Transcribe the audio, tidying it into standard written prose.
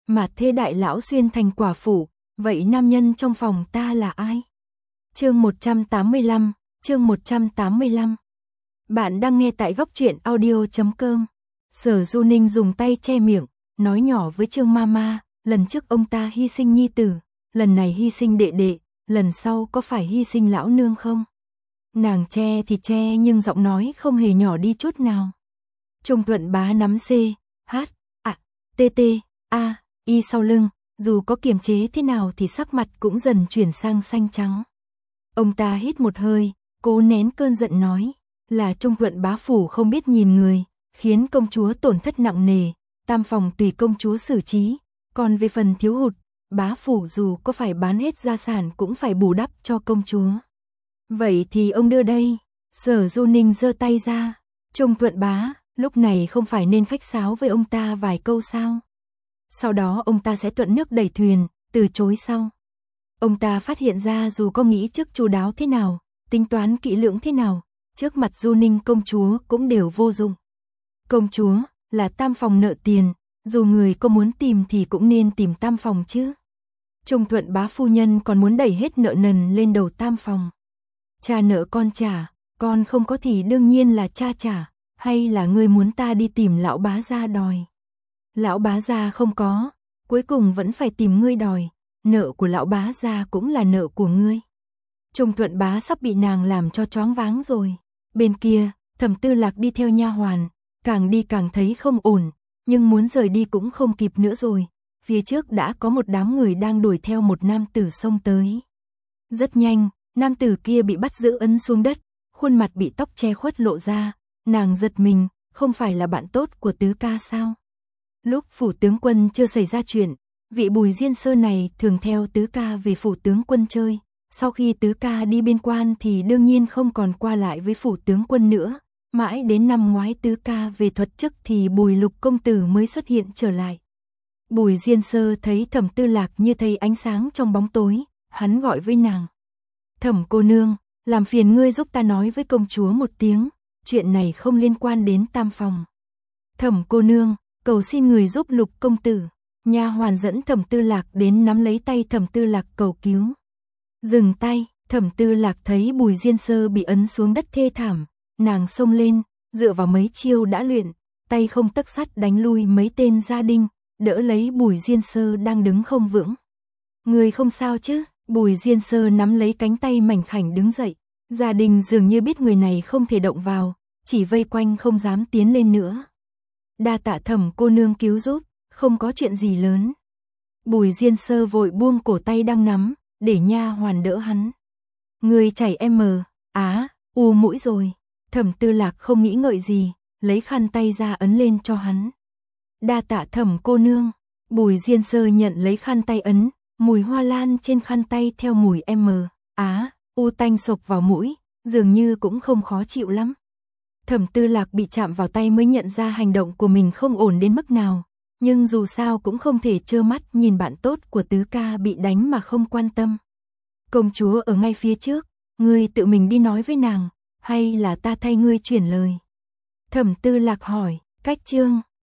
mà thê đại lão xuyên thành quả phụ, vậy nam nhân trong phòng ta là ai? Chương 185, chương 185. Bạn đang nghe tại góc truyện audio.com. Sở Du Ninh dùng tay che miệng, nói nhỏ với Trương Mama, lần trước ông ta hy sinh nhi tử, lần này hy sinh đệ đệ, lần sau có phải hy sinh lão nương không? Nàng che thì che nhưng giọng nói không hề nhỏ đi chút nào. Trung Thuận Bá nắm C, H, A, T, T, A, Y sau lưng, dù có kiềm chế thế nào thì sắc mặt cũng dần chuyển sang xanh trắng. Ông ta hít một hơi, cố nén cơn giận nói, là Trung Thuận Bá phủ không biết nhìn người, khiến công chúa tổn thất nặng nề, tam phòng tùy công chúa xử trí, còn về phần thiếu hụt, bá phủ dù có phải bán hết gia sản cũng phải bù đắp cho công chúa. Vậy thì ông đưa đây. Sở Du Ninh giơ tay ra. Trung Thuận Bá, lúc này không phải nên khách sáo với ông ta vài câu sao? Sau đó ông ta sẽ thuận nước đẩy thuyền, từ chối sau. Ông ta phát hiện ra dù có nghĩ trước chu đáo thế nào, tính toán kỹ lưỡng thế nào, trước mặt Du Ninh công chúa cũng đều vô dụng. Công chúa, là tam phòng nợ tiền, dù người có muốn tìm thì cũng nên tìm tam phòng chứ. Trung Thuận Bá phu nhân còn muốn đẩy hết nợ nần lên đầu tam phòng. Cha nợ con trả, con không có thì đương nhiên là cha trả, hay là ngươi muốn ta đi tìm lão bá gia đòi? Lão bá gia không có, cuối cùng vẫn phải tìm ngươi đòi, nợ của lão bá gia cũng là nợ của ngươi. Trung Thuận Bá sắp bị nàng làm cho choáng váng rồi. Bên kia, Thẩm Tư Lạc đi theo nha hoàn, càng đi càng thấy không ổn, nhưng muốn rời đi cũng không kịp nữa rồi. Phía trước đã có một đám người đang đuổi theo một nam tử xông tới. Rất nhanh, nam tử kia bị bắt giữ ấn xuống đất, khuôn mặt bị tóc che khuất lộ ra, nàng giật mình, không phải là bạn tốt của tứ ca sao? Lúc phủ tướng quân chưa xảy ra chuyện, vị Bùi Diên Sơ này thường theo tứ ca về phủ tướng quân chơi, sau khi tứ ca đi biên quan thì đương nhiên không còn qua lại với phủ tướng quân nữa, mãi đến năm ngoái tứ ca về thuật chức thì Bùi Lục công tử mới xuất hiện trở lại. Bùi Diên Sơ thấy Thẩm Tư Lạc như thấy ánh sáng trong bóng tối, hắn gọi với nàng. Thẩm cô nương, làm phiền ngươi giúp ta nói với công chúa một tiếng, chuyện này không liên quan đến tam phòng. Thẩm cô nương, cầu xin người giúp Lục công tử. Nha hoàn dẫn Thẩm Tư Lạc đến nắm lấy tay Thẩm Tư Lạc cầu cứu. Dừng tay, Thẩm Tư Lạc thấy Bùi Diên Sơ bị ấn xuống đất thê thảm, nàng xông lên, dựa vào mấy chiêu đã luyện, tay không tấc sắt đánh lui mấy tên gia đình, đỡ lấy Bùi Diên Sơ đang đứng không vững. Người không sao chứ? Bùi Diên Sơ nắm lấy cánh tay mảnh khảnh đứng dậy, gia đình dường như biết người này không thể động vào, chỉ vây quanh không dám tiến lên nữa. Đa tạ Thẩm cô nương cứu giúp, không có chuyện gì lớn. Bùi Diên Sơ vội buông cổ tay đang nắm, để nha hoàn đỡ hắn. Người chảy u mũi rồi. Thẩm Tư Lạc không nghĩ ngợi gì, lấy khăn tay ra ấn lên cho hắn. Đa tạ Thẩm cô nương. Bùi Diên Sơ nhận lấy khăn tay ấn, mùi hoa lan trên khăn tay theo mùi u tanh sộc vào mũi, dường như cũng không khó chịu lắm. Thẩm Tư Lạc bị chạm vào tay mới nhận ra hành động của mình không ổn đến mức nào, nhưng dù sao cũng không thể trơ mắt nhìn bạn tốt của tứ ca bị đánh mà không quan tâm. Công chúa ở ngay phía trước, ngươi tự mình đi nói với nàng, hay là ta thay ngươi chuyển lời? Thẩm Tư Lạc hỏi. Cách chương